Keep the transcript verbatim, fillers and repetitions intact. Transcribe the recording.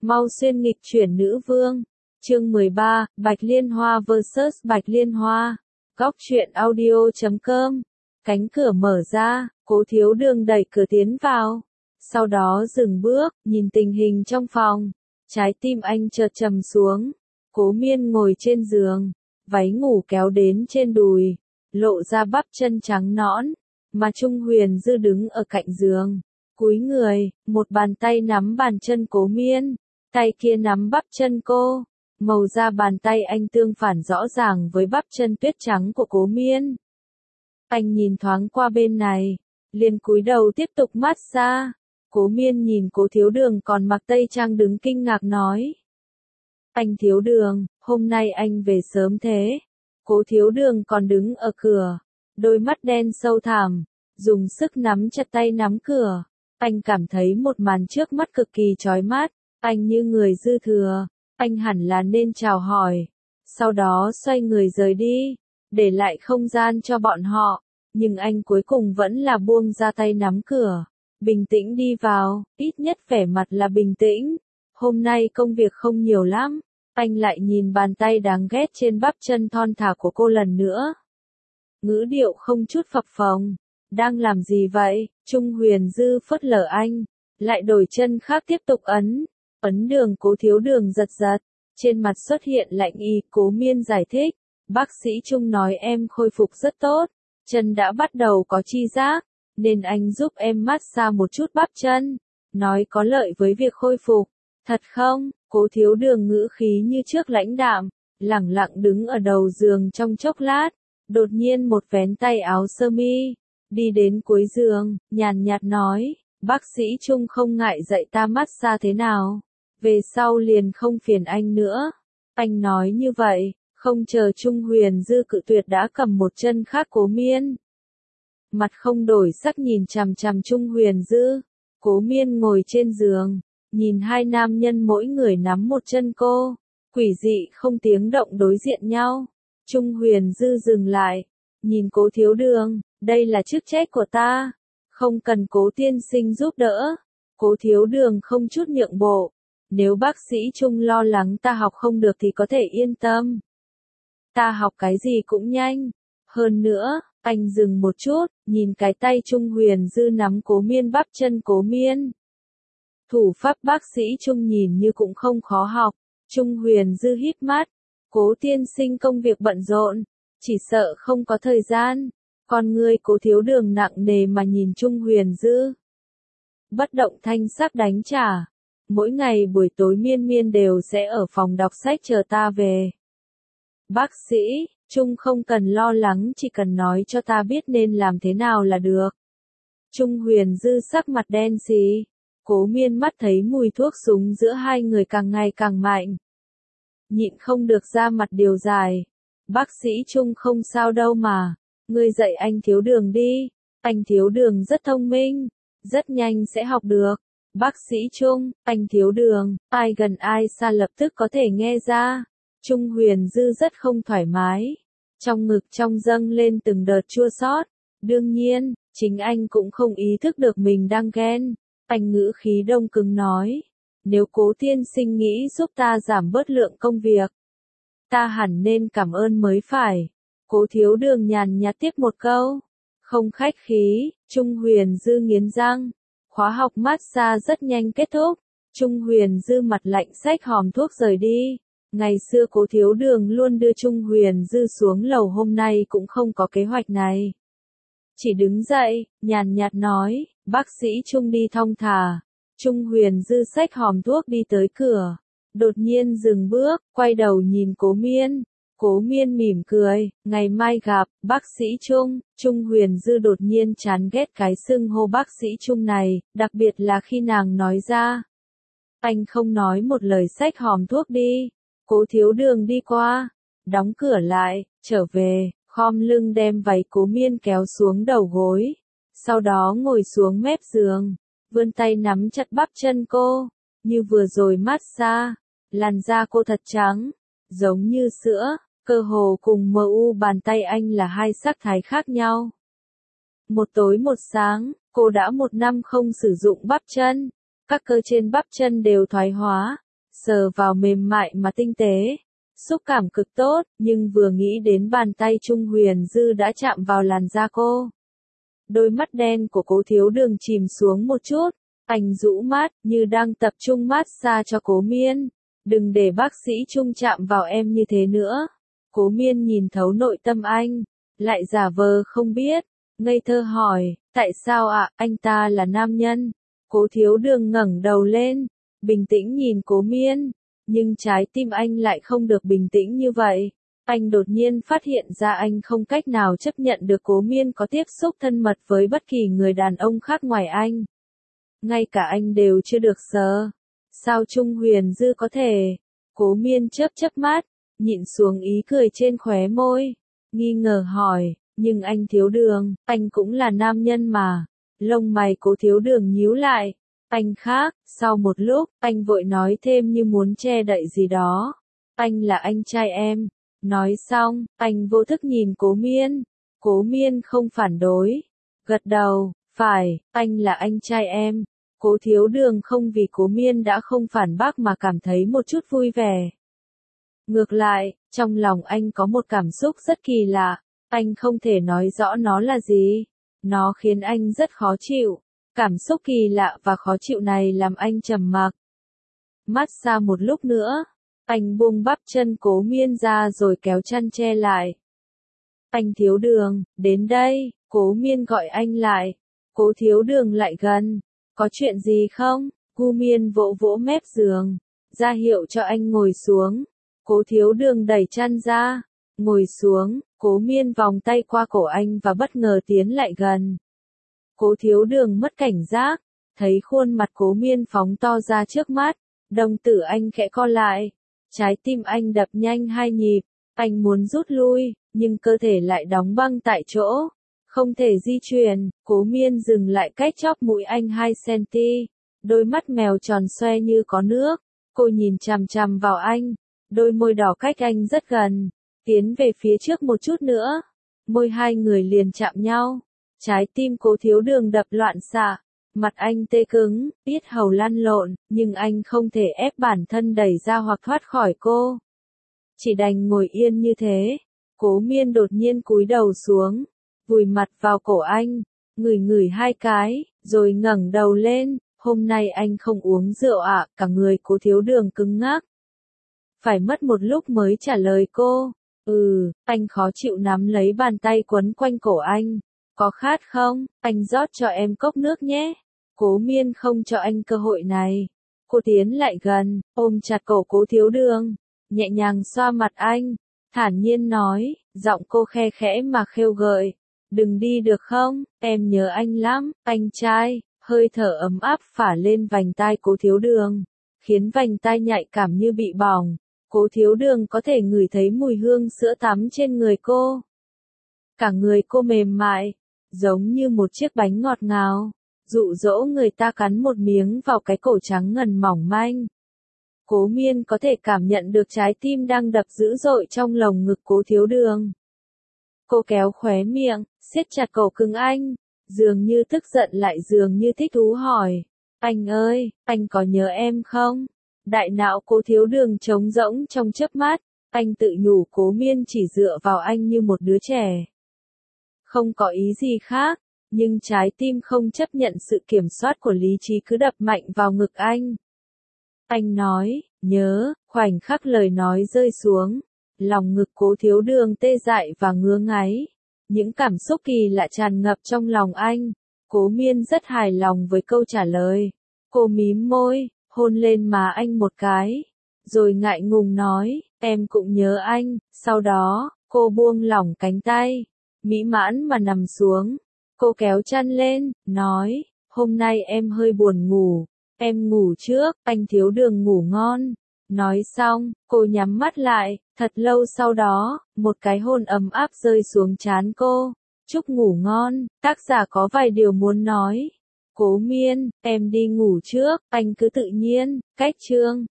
Mau xuyên nghịch chuyển nữ vương. Chương mười ba, Bạch Liên Hoa versus Bạch Liên Hoa. Góc truyện audio chấm com. Cánh cửa mở ra, Cố Thiếu Đường đẩy cửa tiến vào. Sau đó dừng bước, nhìn tình hình trong phòng. Trái tim anh chợt trầm xuống. Cố Miên ngồi trên giường, váy ngủ kéo đến trên đùi, lộ ra bắp chân trắng nõn, mà Trung Huyền Dư đứng ở cạnh giường, cúi người, một bàn tay nắm bàn chân Cố Miên, tay kia nắm bắp chân cô, màu da bàn tay anh tương phản rõ ràng với bắp chân tuyết trắng của Cố Miên. Anh nhìn thoáng qua bên này, liền cúi đầu tiếp tục massage. Cố Miên nhìn Cố Thiếu Đường còn mặc tây trang đứng kinh ngạc nói: "Anh Thiếu Đường, hôm nay anh về sớm thế?" Cố Thiếu Đường còn đứng ở cửa, đôi mắt đen sâu thẳm, dùng sức nắm chặt tay nắm cửa. Anh cảm thấy một màn trước mắt cực kỳ chói mắt, anh như người dư thừa, anh hẳn là nên chào hỏi, sau đó xoay người rời đi, để lại không gian cho bọn họ, nhưng anh cuối cùng vẫn là buông ra tay nắm cửa, bình tĩnh đi vào, ít nhất vẻ mặt là bình tĩnh. Hôm nay công việc không nhiều lắm. Anh lại nhìn bàn tay đáng ghét trên bắp chân thon thả của cô lần nữa. Ngữ điệu không chút phập phồng. Đang làm gì vậy? Trung Huyền Dư phớt lờ anh, lại đổi chân khác tiếp tục ấn. Ấn đường Cố Thiếu Đường giật giật, trên mặt xuất hiện lạnh y. Cố Miên giải thích, bác sĩ Trung nói em khôi phục rất tốt, chân đã bắt đầu có chi giác, nên anh giúp em massage một chút bắp chân, nói có lợi với việc khôi phục. Thật không? Cố Thiếu Đường ngữ khí như trước lãnh đạm, lẳng lặng đứng ở đầu giường trong chốc lát, đột nhiên một vén tay áo sơ mi, đi đến cuối giường, nhàn nhạt nói, bác sĩ Trung không ngại dạy ta massage thế nào, về sau liền không phiền anh nữa. Anh nói như vậy, không chờ Trung Huyền Dư cự tuyệt đã cầm một chân khác Cố Miên. Mặt không đổi sắc nhìn chằm chằm Trung Huyền Dư, Cố Miên ngồi trên giường, nhìn hai nam nhân mỗi người nắm một chân cô, quỷ dị không tiếng động đối diện nhau. Trung Huyền Dư dừng lại, nhìn Cố Thiếu Đường, đây là chức trách của ta, không cần Cố tiên sinh giúp đỡ. Cố Thiếu Đường không chút nhượng bộ, nếu bác sĩ Trung lo lắng ta học không được thì có thể yên tâm. Ta học cái gì cũng nhanh, hơn nữa, anh dừng một chút, nhìn cái tay Trung Huyền Dư nắm Cố Miên bắp chân Cố Miên. Thủ pháp bác sĩ Trung nhìn như cũng không khó học. Trung Huyền Dư híp mắt, Cố tiên sinh công việc bận rộn, chỉ sợ không có thời gian. Con người Cố Thiếu Đường nặng nề mà nhìn Trung Huyền Dư. Bất động thanh sắc đánh trả. Mỗi ngày buổi tối Miên Miên đều sẽ ở phòng đọc sách chờ ta về. Bác sĩ, Trung không cần lo lắng, chỉ cần nói cho ta biết nên làm thế nào là được. Trung Huyền Dư sắc mặt đen xì. Cố Miên mắt thấy mùi thuốc súng giữa hai người càng ngày càng mạnh. Nhịn không được ra mặt điều dài. Bác sĩ Trung không sao đâu mà. Ngươi dạy anh Thiếu Đường đi. Anh Thiếu Đường rất thông minh. Rất nhanh sẽ học được. Bác sĩ Trung, anh Thiếu Đường, ai gần ai xa lập tức có thể nghe ra. Trung Huyền Dư rất không thoải mái. Trong ngực trong dâng lên từng đợt chua xót. Đương nhiên, chính anh cũng không ý thức được mình đang ghen. Anh ngữ khí đông cứng nói, nếu Cố tiên sinh nghĩ giúp ta giảm bớt lượng công việc, ta hẳn nên cảm ơn mới phải. Cố Thiếu Đường nhàn nhạt tiếp một câu, không khách khí. Trung Huyền Dư nghiến răng, khóa học massage rất nhanh kết thúc. Trung Huyền Dư mặt lạnh xách hòm thuốc rời đi. Ngày xưa Cố Thiếu Đường luôn đưa Trung Huyền Dư xuống lầu, hôm nay cũng không có kế hoạch này. Chỉ đứng dậy, nhàn nhạt nói, bác sĩ Trung đi thong thả. Trung Huyền Dư xách hòm thuốc đi tới cửa, đột nhiên dừng bước, quay đầu nhìn Cố Miên. Cố Miên mỉm cười, ngày mai gặp, bác sĩ Trung. Trung Huyền Dư đột nhiên chán ghét cái xưng hô bác sĩ Trung này, đặc biệt là khi nàng nói ra. Anh không nói một lời xách hòm thuốc đi. Cố Thiếu Đường đi qua, đóng cửa lại, trở về. Khom lưng đem váy Cố Miên kéo xuống đầu gối, sau đó ngồi xuống mép giường, vươn tay nắm chặt bắp chân cô, như vừa rồi massage, làn da cô thật trắng, giống như sữa, cơ hồ cùng mờ u bàn tay anh là hai sắc thái khác nhau. Một tối một sáng, cô đã một năm không sử dụng bắp chân, các cơ trên bắp chân đều thoái hóa, sờ vào mềm mại mà tinh tế. Xúc cảm cực tốt, nhưng vừa nghĩ đến bàn tay Trung Huyền Dư đã chạm vào làn da cô. Đôi mắt đen của Cố Thiếu Đường chìm xuống một chút, anh rũ mắt, như đang tập trung massage cho Cố Miên. Đừng để bác sĩ Trung chạm vào em như thế nữa. Cố Miên nhìn thấu nội tâm anh, lại giả vờ không biết, ngây thơ hỏi, tại sao ạ, anh ta là nam nhân. Cố Thiếu Đường ngẩng đầu lên, bình tĩnh nhìn Cố Miên, nhưng trái tim anh lại không được bình tĩnh như vậy. Anh đột nhiên phát hiện ra anh không cách nào chấp nhận được Cố Miên có tiếp xúc thân mật với bất kỳ người đàn ông khác ngoài anh. Ngay cả anh đều chưa được sờ. Sao Trung Huyền Dư có thể? Cố Miên chớp chớp mắt, nhịn xuống ý cười trên khóe môi, nghi ngờ hỏi, nhưng anh Thiếu Đường, anh cũng là nam nhân mà. Lông mày Cố Thiếu Đường nhíu lại, anh khác. Sau một lúc, anh vội nói thêm như muốn che đậy gì đó. Anh là anh trai em. Nói xong, anh vô thức nhìn Cố Miên. Cố Miên không phản đối, gật đầu, phải, anh là anh trai em. Cố Thiếu Đường không vì Cố Miên đã không phản bác mà cảm thấy một chút vui vẻ. Ngược lại, trong lòng anh có một cảm xúc rất kỳ lạ, anh không thể nói rõ nó là gì. Nó khiến anh rất khó chịu. Cảm xúc kỳ lạ và khó chịu này làm anh trầm mặc. Mát xa một lúc nữa, anh buông bắp chân Cố Miên ra rồi kéo chăn che lại. Anh Thiếu Đường, đến đây. Cố Miên gọi anh lại. Cố Thiếu Đường lại gần. Có chuyện gì không? Cố Miên vỗ vỗ mép giường, ra hiệu cho anh ngồi xuống. Cố Thiếu Đường đẩy chăn ra, ngồi xuống. Cố Miên vòng tay qua cổ anh và bất ngờ tiến lại gần. Cố Thiếu Đường mất cảnh giác, thấy khuôn mặt Cố Miên phóng to ra trước mắt, đồng tử anh khẽ co lại, trái tim anh đập nhanh hai nhịp, anh muốn rút lui, nhưng cơ thể lại đóng băng tại chỗ, không thể di chuyển. Cố Miên dừng lại cách chóp mũi anh hai xăng-ti-mét, đôi mắt mèo tròn xoe như có nước, cô nhìn chằm chằm vào anh, đôi môi đỏ cách anh rất gần, tiến về phía trước một chút nữa, môi hai người liền chạm nhau. Trái tim Cố Thiếu Đường đập loạn xạ, mặt anh tê cứng, yết hầu lăn lộn, nhưng anh không thể ép bản thân đẩy ra hoặc thoát khỏi cô. Chỉ đành ngồi yên như thế. Cố Miên đột nhiên cúi đầu xuống, vùi mặt vào cổ anh, ngửi ngửi hai cái, rồi ngẩng đầu lên, hôm nay anh không uống rượu ạ, à? Cả người Cố Thiếu Đường cứng ngắc. Phải mất một lúc mới trả lời cô, ừ, anh khó chịu nắm lấy bàn tay quấn quanh cổ anh. Có khát không? Anh rót cho em cốc nước nhé. Cố Miên không cho anh cơ hội này. Cô tiến lại gần, ôm chặt cổ Cố Thiếu Đường, nhẹ nhàng xoa mặt anh, thản nhiên nói, giọng cô khe khẽ mà khêu gợi. Đừng đi được không? Em nhớ anh lắm, anh trai. Hơi thở ấm áp phả lên vành tai Cố Thiếu Đường, khiến vành tai nhạy cảm như bị bỏng. Cố Thiếu Đường có thể ngửi thấy mùi hương sữa tắm trên người cô. Cả người cô mềm mại, giống như một chiếc bánh ngọt ngào, dụ dỗ người ta cắn một miếng vào cái cổ trắng ngần mỏng manh. Cố Miên có thể cảm nhận được trái tim đang đập dữ dội trong lồng ngực Cố Thiếu Đường. Cô kéo khóe miệng, siết chặt cổ cứng anh, dường như tức giận lại dường như thích thú hỏi, anh ơi, anh có nhớ em không? Đại não Cố Thiếu Đường trống rỗng trong chớp mắt, anh tự nhủ Cố Miên chỉ dựa vào anh như một đứa trẻ. Không có ý gì khác, nhưng trái tim không chấp nhận sự kiểm soát của lý trí cứ đập mạnh vào ngực anh. Anh nói, nhớ, khoảnh khắc lời nói rơi xuống, lòng ngực Cố Thiếu Đường tê dại và ngứa ngáy. Những cảm xúc kỳ lạ tràn ngập trong lòng anh. Cố Miên rất hài lòng với câu trả lời. Cô mím môi, hôn lên má anh một cái, rồi ngại ngùng nói, em cũng nhớ anh. Sau đó, cô buông lỏng cánh tay, mỹ mãn mà nằm xuống. Cô kéo chăn lên, nói, hôm nay em hơi buồn ngủ, em ngủ trước, anh Thiếu Đường ngủ ngon. Nói xong, cô nhắm mắt lại, thật lâu sau đó, một cái hôn ấm áp rơi xuống trán cô. Chúc ngủ ngon, tác giả có vài điều muốn nói. Cố Miên, em đi ngủ trước, anh cứ tự nhiên, cách chương.